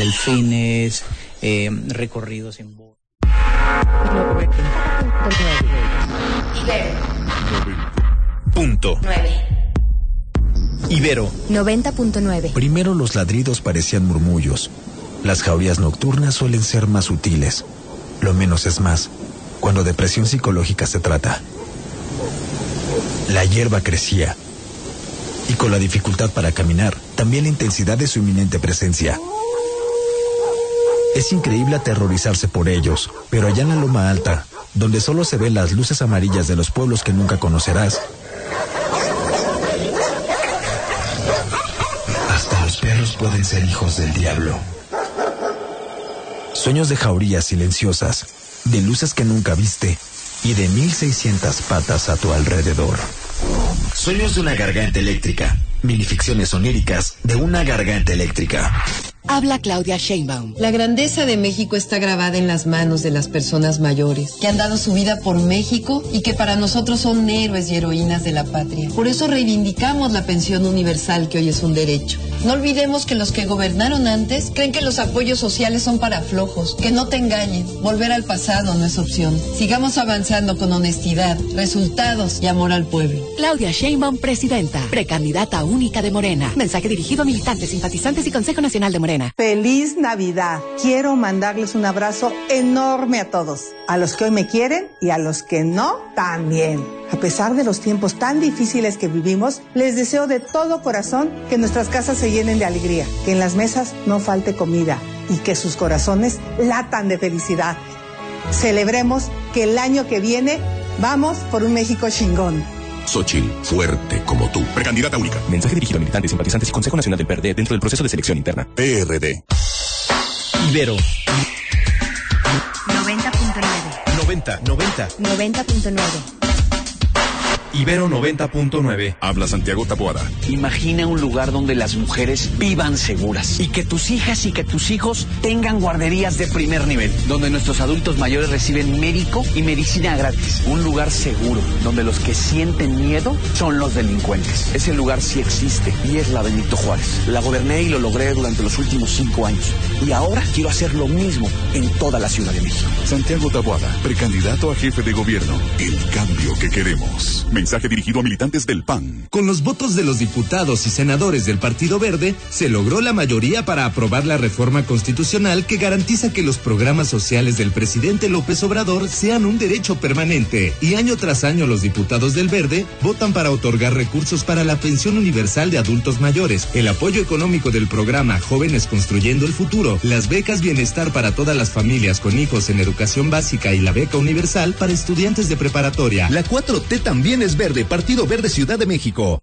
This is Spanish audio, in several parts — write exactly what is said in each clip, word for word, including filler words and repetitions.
delfines, eh, recorridos en bote. Punto. Ibero noventa punto nueve. Primero los ladridos parecían murmullos. Las jaurías nocturnas suelen ser más sutiles. Lo menos es más, cuando de presión psicológica se trata. La hierba crecía. Y con la dificultad para caminar, también la intensidad de su inminente presencia. Es increíble aterrorizarse por ellos, pero allá en la loma alta, donde solo se ven las luces amarillas de los pueblos que nunca conocerás, hasta los perros pueden ser hijos del diablo. Sueños de jaurías silenciosas, de luces que nunca viste y de mil seiscientas patas a tu alrededor. Sueños de una garganta eléctrica. Minificciones oníricas de una garganta eléctrica. Habla Claudia Sheinbaum. La grandeza de México está grabada en las manos de las personas mayores, que han dado su vida por México y que para nosotros son héroes y heroínas de la patria. Por eso reivindicamos la pensión universal, que hoy es un derecho. No olvidemos que los que gobernaron antes creen que los apoyos sociales son para flojos. Que no te engañen. Volver al pasado no es opción. Sigamos avanzando con honestidad, resultados y amor al pueblo. Claudia Sheinbaum, presidenta, precandidata única de Morena. Mensaje dirigido a militantes, simpatizantes y Consejo Nacional de Morena. ¡Feliz Navidad! Quiero mandarles un abrazo enorme a todos, a los que hoy me quieren y a los que no, también. A pesar de los tiempos tan difíciles que vivimos, les deseo de todo corazón que nuestras casas se llenen de alegría, que en las mesas no falte comida y que sus corazones latan de felicidad. Celebremos que el año que viene vamos por un México chingón. Xóchitl, fuerte como tú. Precandidata única. Mensaje dirigido a militantes, simpatizantes y Consejo Nacional del P R D dentro del proceso de selección interna. P R D. Ibero noventa punto nueve. noventa, noventa. noventa punto nueve. Ibero noventa punto nueve. Habla Santiago Taboada. Imagina un lugar donde las mujeres vivan seguras y que tus hijas y que tus hijos tengan guarderías de primer nivel, donde nuestros adultos mayores reciben médico y medicina gratis. Un lugar seguro, donde los que sienten miedo son los delincuentes. Ese lugar sí existe y es la Benito Juárez. La goberné y lo logré durante los últimos cinco años. Y ahora quiero hacer lo mismo en toda la Ciudad de México. Santiago Taboada, precandidato a jefe de gobierno. El cambio que queremos. Mensaje dirigido a militantes del P A N. Con los votos de los diputados y senadores del Partido Verde, se logró la mayoría para aprobar la reforma constitucional que garantiza que los programas sociales del presidente López Obrador sean un derecho permanente. Y año tras año los diputados del Verde votan para otorgar recursos para la pensión universal de adultos mayores, el apoyo económico del programa Jóvenes Construyendo el Futuro, las becas bienestar para todas las familias con hijos en educación básica y la beca universal para estudiantes de preparatoria. La cuatro T también es verde. Partido Verde Ciudad de México.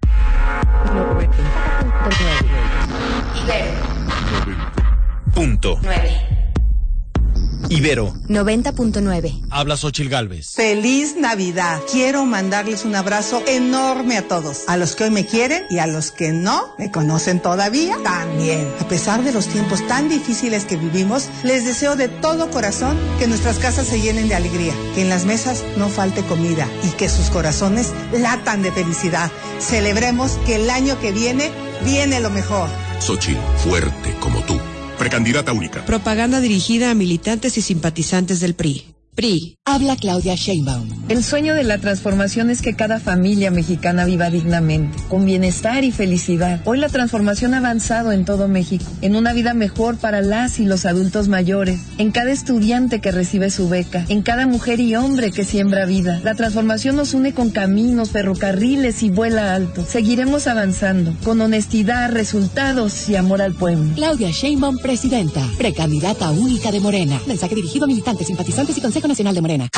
Punto. nueve. Ibero noventa punto nueve. Habla Xóchitl Gálvez. ¡Feliz Navidad! Quiero mandarles un abrazo enorme a todos, a los que hoy me quieren y a los que no me conocen todavía, también. A pesar de los tiempos tan difíciles que vivimos, les deseo de todo corazón que nuestras casas se llenen de alegría, que en las mesas no falte comida y que sus corazones latan de felicidad. Celebremos que el año que viene viene lo mejor. Xóchitl, fuerte como tú. Precandidata única. Propaganda dirigida a militantes y simpatizantes del P R I. P R I. Habla Claudia Sheinbaum. El sueño de la transformación es que cada familia mexicana viva dignamente, con bienestar y felicidad. Hoy la transformación ha avanzado en todo México, en una vida mejor para las y los adultos mayores, en cada estudiante que recibe su beca, en cada mujer y hombre que siembra vida. La transformación nos une con caminos, ferrocarriles y vuela alto. Seguiremos avanzando, con honestidad, resultados y amor al pueblo. Claudia Sheinbaum, presidenta, precandidata única de Morena. Mensaje dirigido a militantes, simpatizantes y Consejo Nacional de Morena.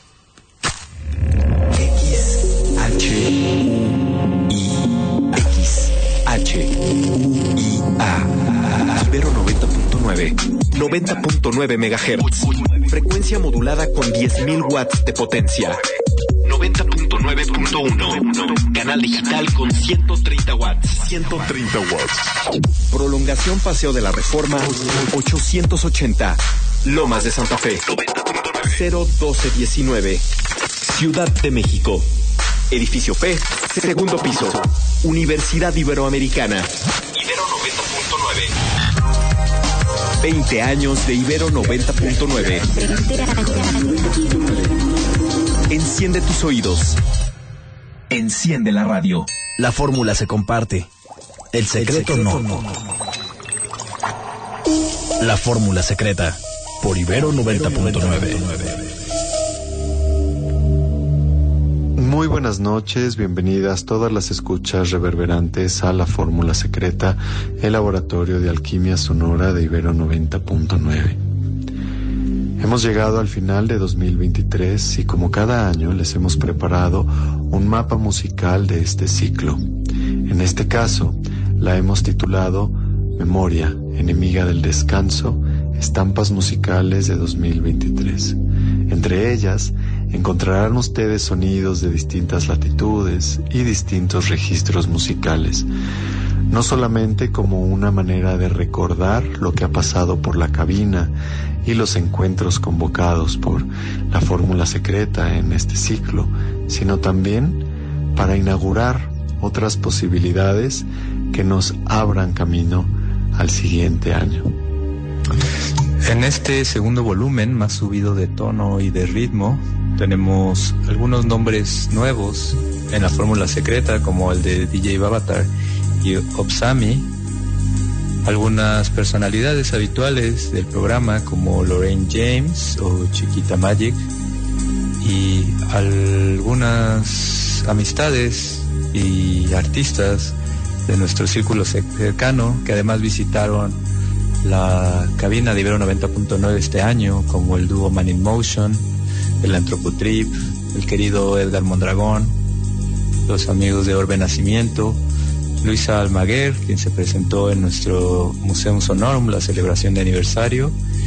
X H U I X H U I A. Ibero noventa punto nueve. noventa punto nueve megahertz. Frecuencia modulada con diez mil watts de potencia. noventa punto nueve punto uno. Canal digital con ciento treinta watts. ciento treinta watts. Prolongación Paseo de la Reforma ochocientos ochenta. Lomas de Santa Fe. cero doce diecinueve. Ciudad de México. Edificio P, segundo piso. Universidad Iberoamericana. Ibero noventa punto nueve. veinte años de Ibero noventa punto nueve. Enciende tus oídos. Enciende la radio. La fórmula se comparte. El secreto, El secreto no. no. La fórmula secreta. Por Ibero noventa punto nueve. Muy buenas noches, bienvenidas todas las escuchas reverberantes a la fórmula secreta, el laboratorio de alquimia sonora de Ibero noventa punto nueve. Hemos llegado al final de dos mil veintitrés y como cada año les hemos preparado un mapa musical de este ciclo. En este caso, la hemos titulado Memoria, enemiga del descanso, estampas musicales de dos mil veintitrés. Entre ellas, encontrarán ustedes sonidos de distintas latitudes y distintos registros musicales, no solamente como una manera de recordar lo que ha pasado por la cabina y los encuentros convocados por la fórmula secreta en este ciclo, sino también para inaugurar otras posibilidades que nos abran camino al siguiente año. En este segundo volumen, más subido de tono y de ritmo, tenemos algunos nombres nuevos en la fórmula secreta, como el de D J Babatar y Opsami, algunas personalidades habituales del programa como Lorraine James o Chiquita Magic, y algunas amistades y artistas de nuestro círculo cercano que además visitaron la cabina de Ibero noventa punto nueve este año, como el dúo Man in Motion, el Antropotrip, el querido Edgar Mondragón, los amigos de Orbe Nacimiento, Luisa Almaguer, quien se presentó en nuestro Museum Sonorum, la celebración de aniversario,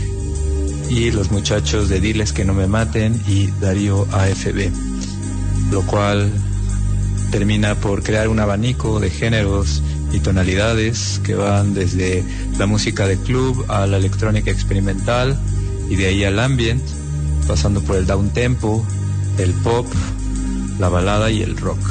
y los muchachos de Diles que no me maten y Darío A F B, lo cual termina por crear un abanico de géneros y tonalidades que van desde la música de club a la electrónica experimental y de ahí al ambient, pasando por el downtempo, el pop, la balada y el rock.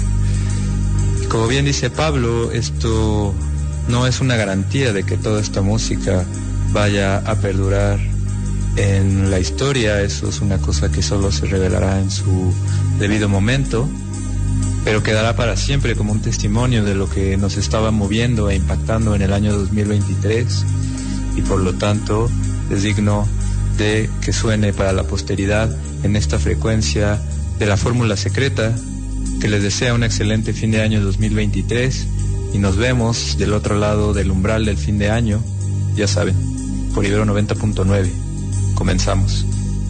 Como bien dice Pablo, esto no es una garantía de que toda esta música vaya a perdurar en la historia, eso es una cosa que solo se revelará en su debido momento, pero quedará para siempre como un testimonio de lo que nos estaba moviendo e impactando en el año dos mil veintitrés, y por lo tanto es digno de que suene para la posteridad en esta frecuencia de la fórmula secreta, que les desea un excelente fin de año dos mil veintitrés, y nos vemos del otro lado del umbral del fin de año, ya saben, por Ibero noventa punto nueve. Comenzamos.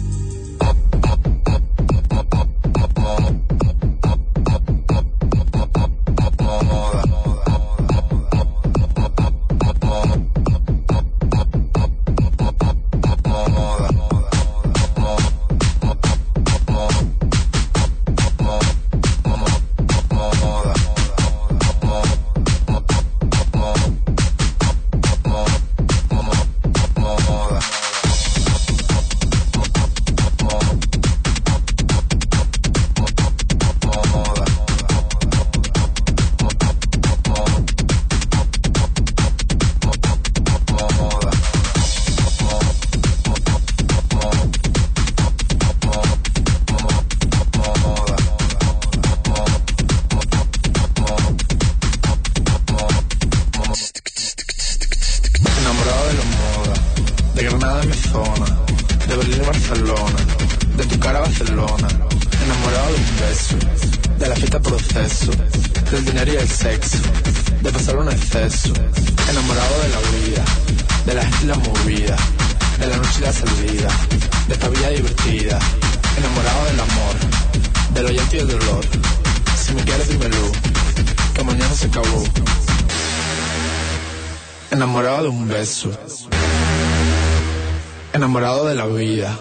Enamorado de la vida,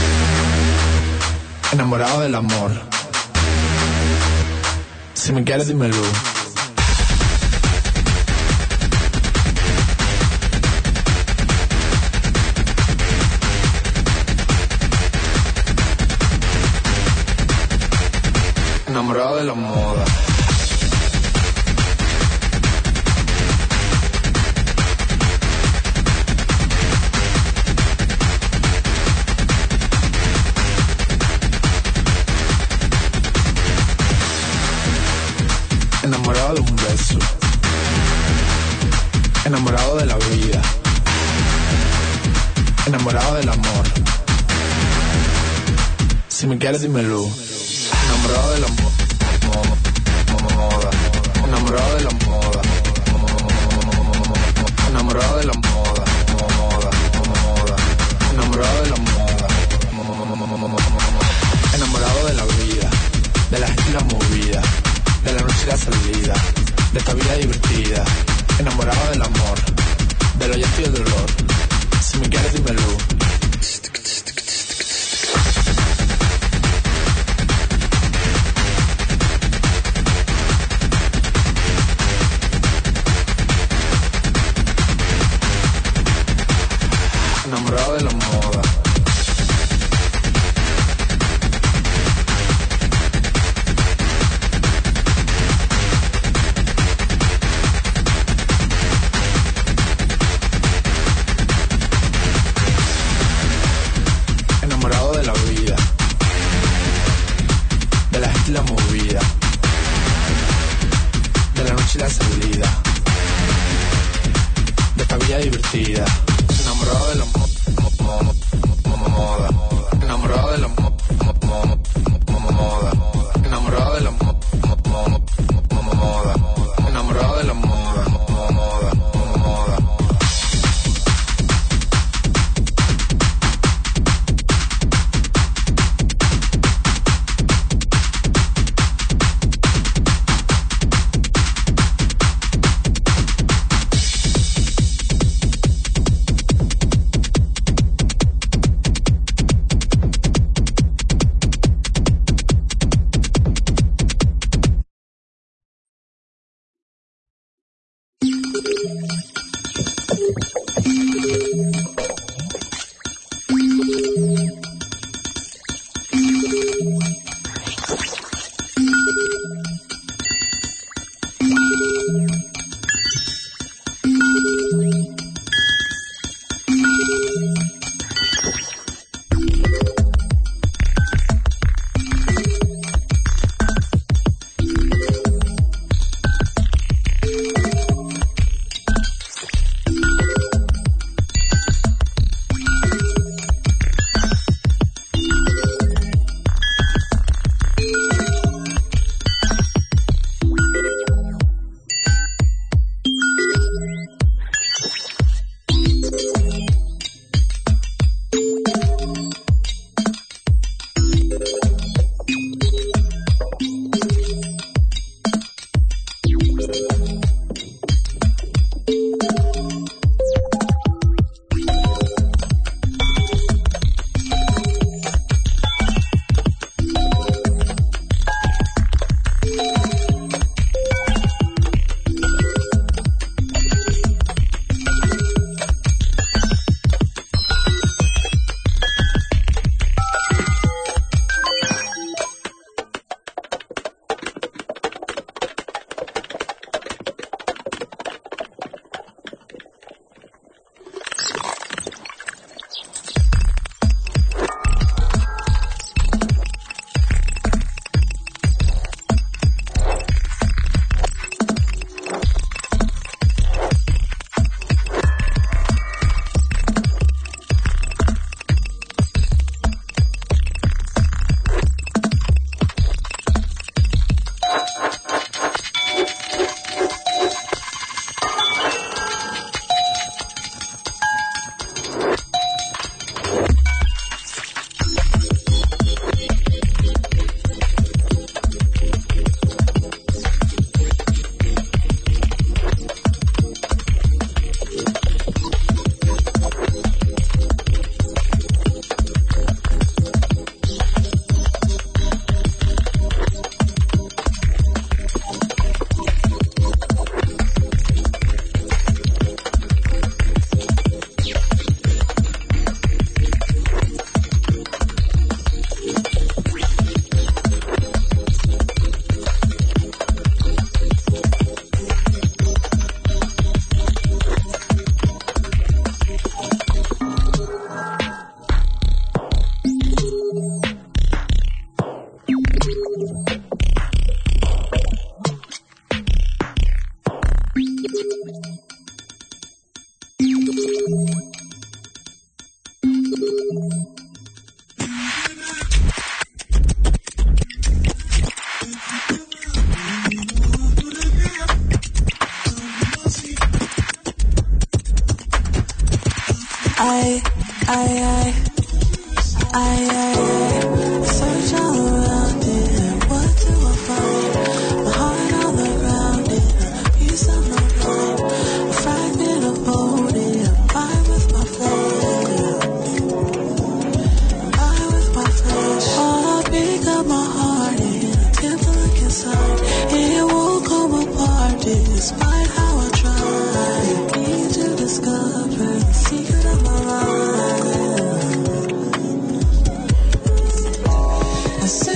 enamorado del amor. Si me quieres, dímelo. Enamorado de la moda. enamorado del amor. Si me quieres dímelo. Enamorado de la moda, enamorado de la moda, enamorado de la moda, enamorado de la moda, enamorado de la vida, de la esquina movida, de la noche y la salida, de esta vida divertida, enamorado del amor, de lo llanto y el dolor. Si me quieres dímelo. Enamorado de la moda. Enamorado de la vida, de la gente y la movida, de la noche y la salida, de esta vida divertida. Enamorado de la moda. I, I, I, I, I search all around it. What do I find? My heart on the ground, it a piece of my mind, a fragment of body. I'm with my flesh, I'm with my flesh. Oh, I pick up my heart and I can't look inside. It won't come apart despite how I try. Need to discover the secret of my life. I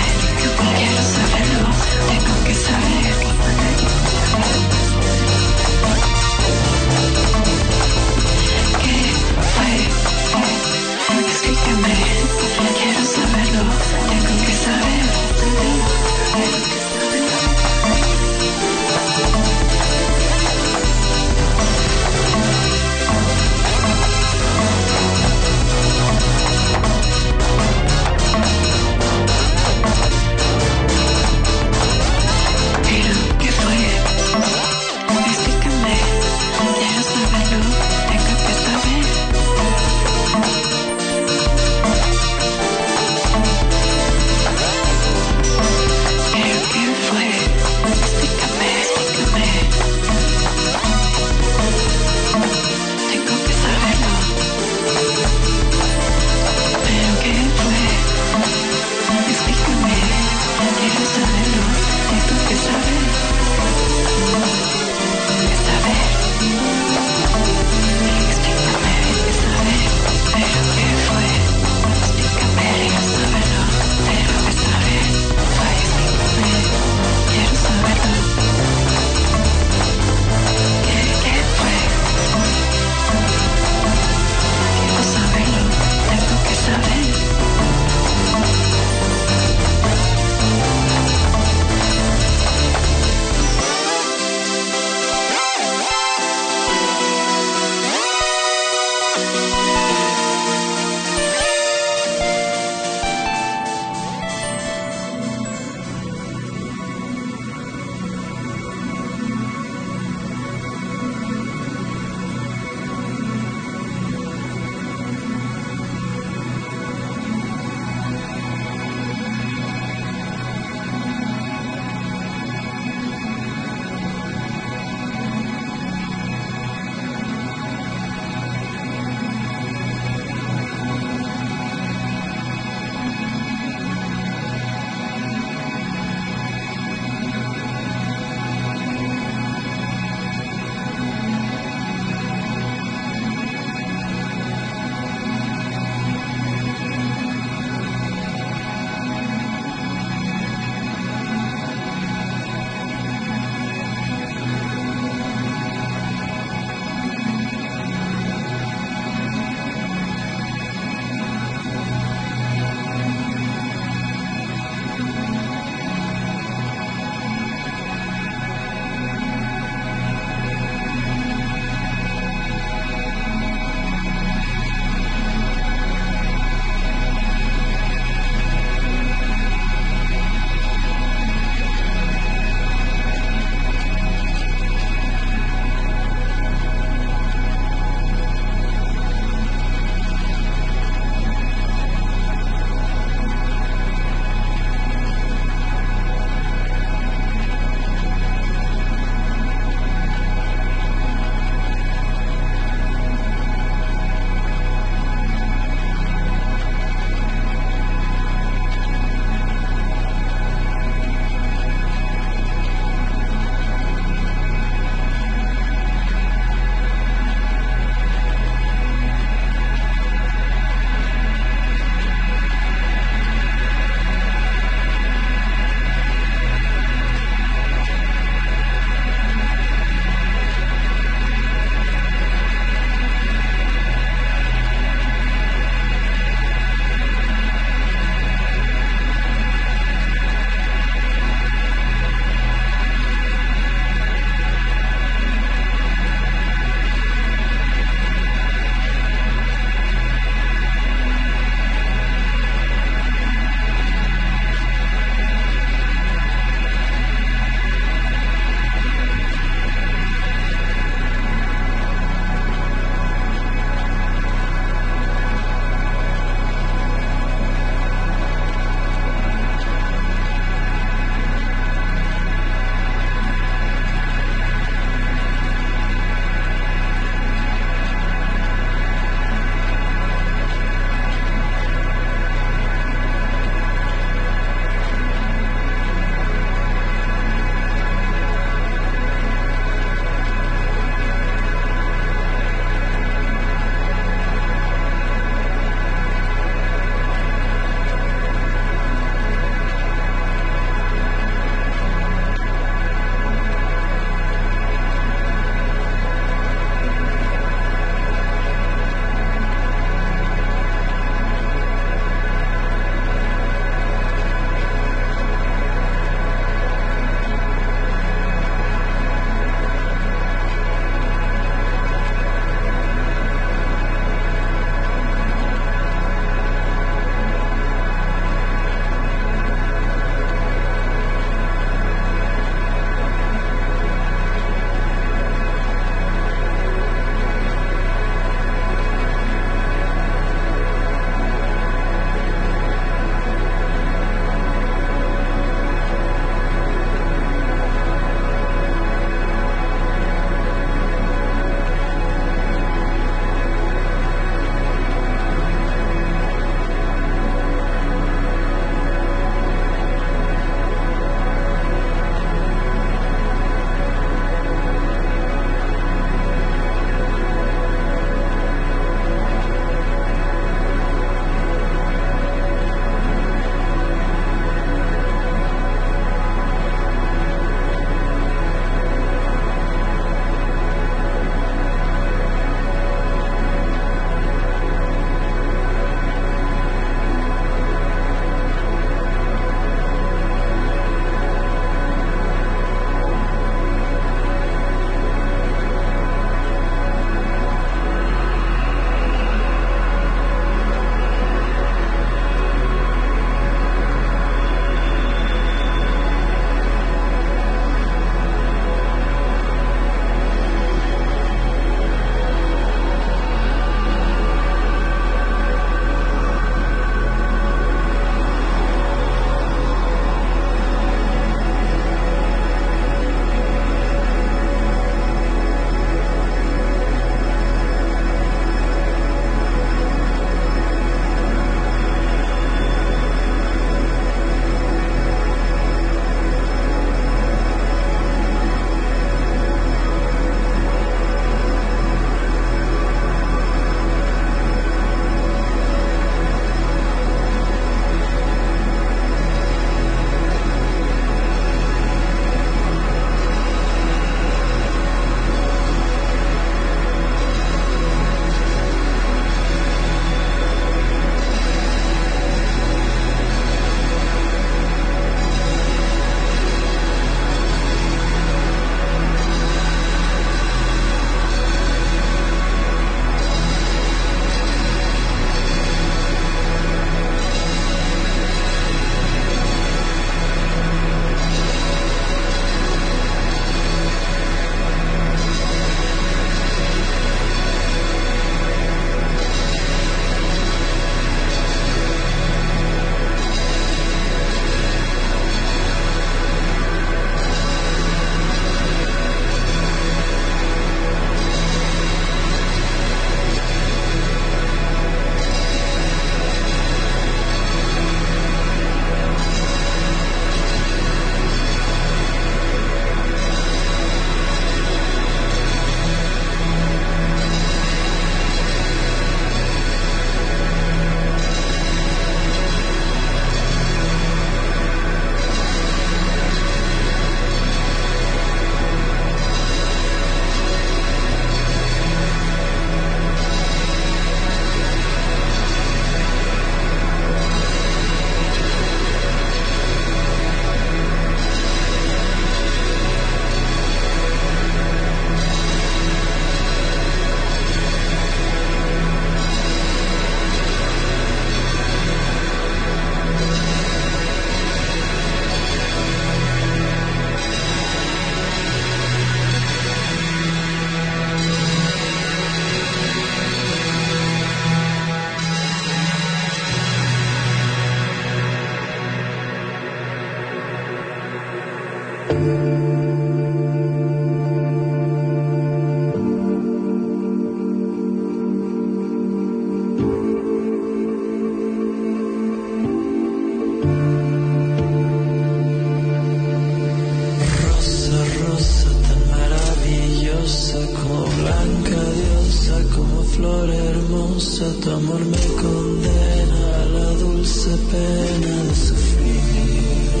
flor hermosa, tu amor me condena a la dulce pena de sufrir.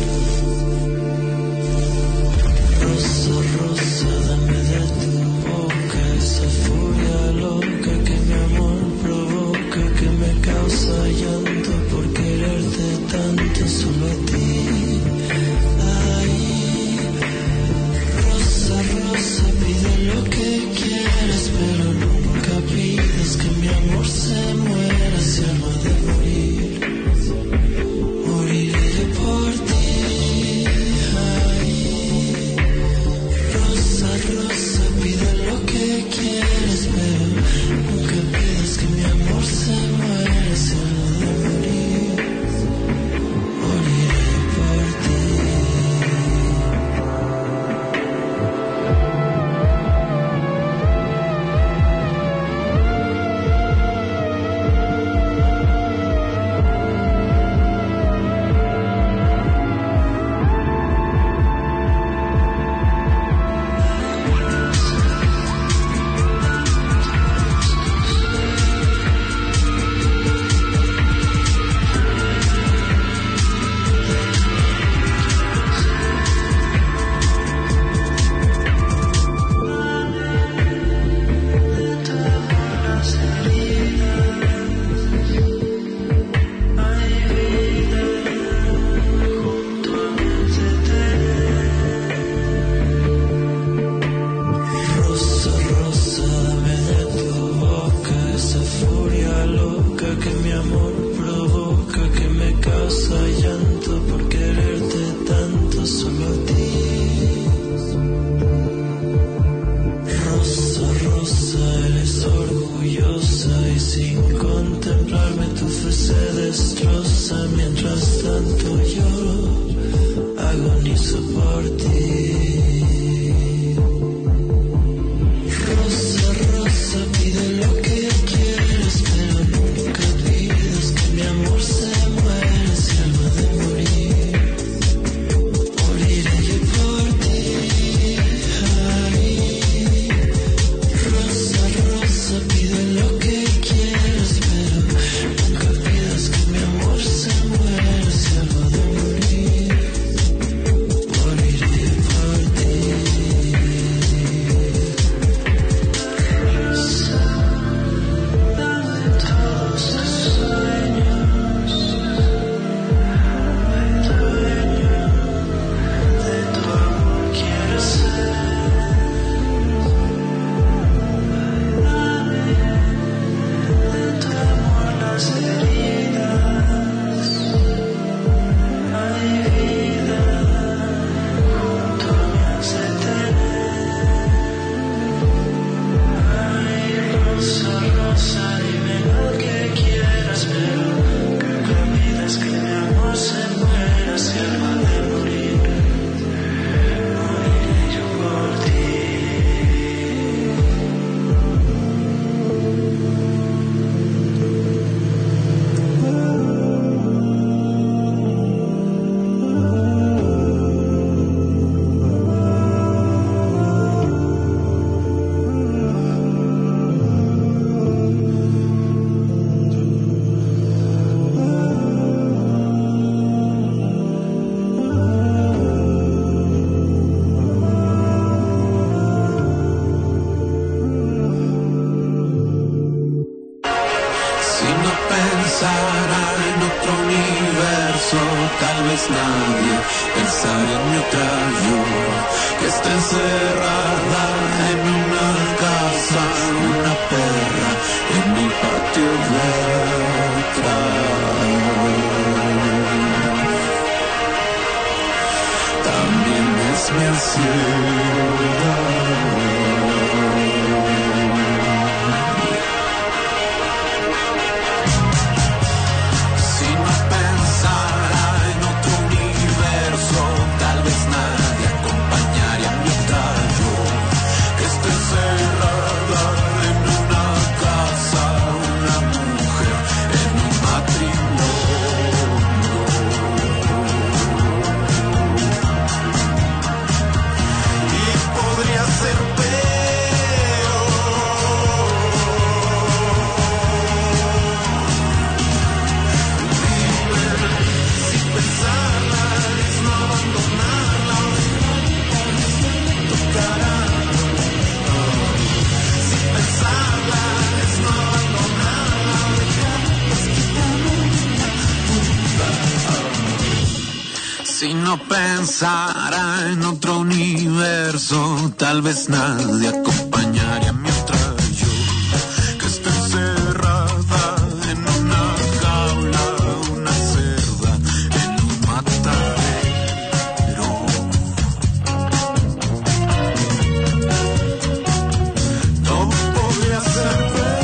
Rosa, rosa, dame de tu boca esa furia loca que mi amor provoca, que me causa llanto por quererte tanto solo a ti. Rosa, pide lo que quieras, pero nunca pidas que mi amor se muera. Si alma de morir, moriré yo por ti. Ay, Rosa, Rosa, pide lo que quieras, pero nunca pidas que mi amor se muera. Si alma de morir, moriré por ti. Podría uno pensara en otro universo, tal vez nadie acompañaría a mi otra yo, que está encerrada en una jaula, una cerda en un matadero. Todo podría ser peor.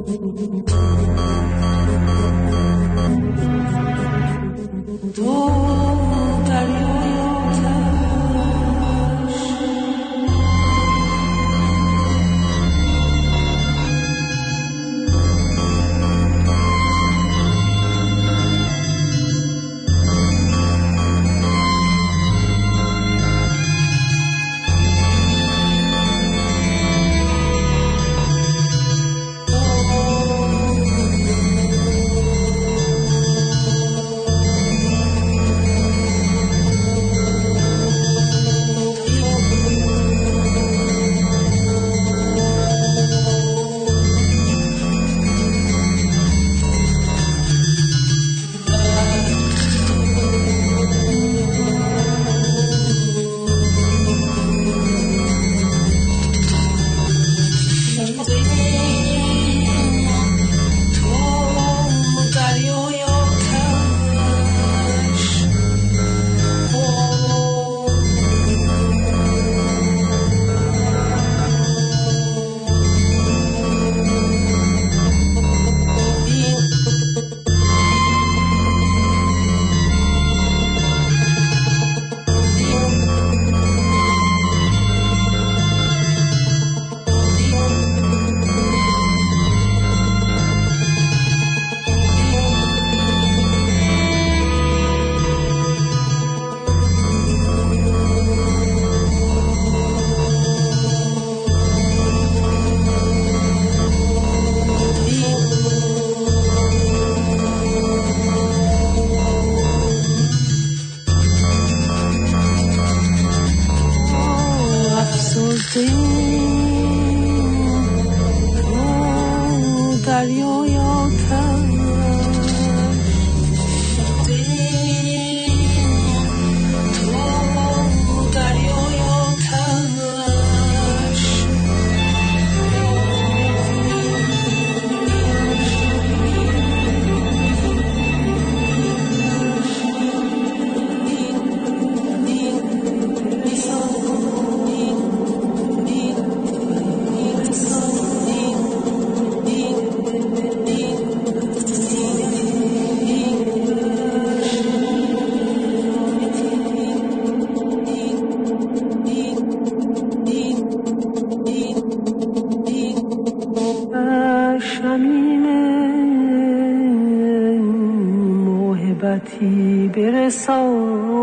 صوت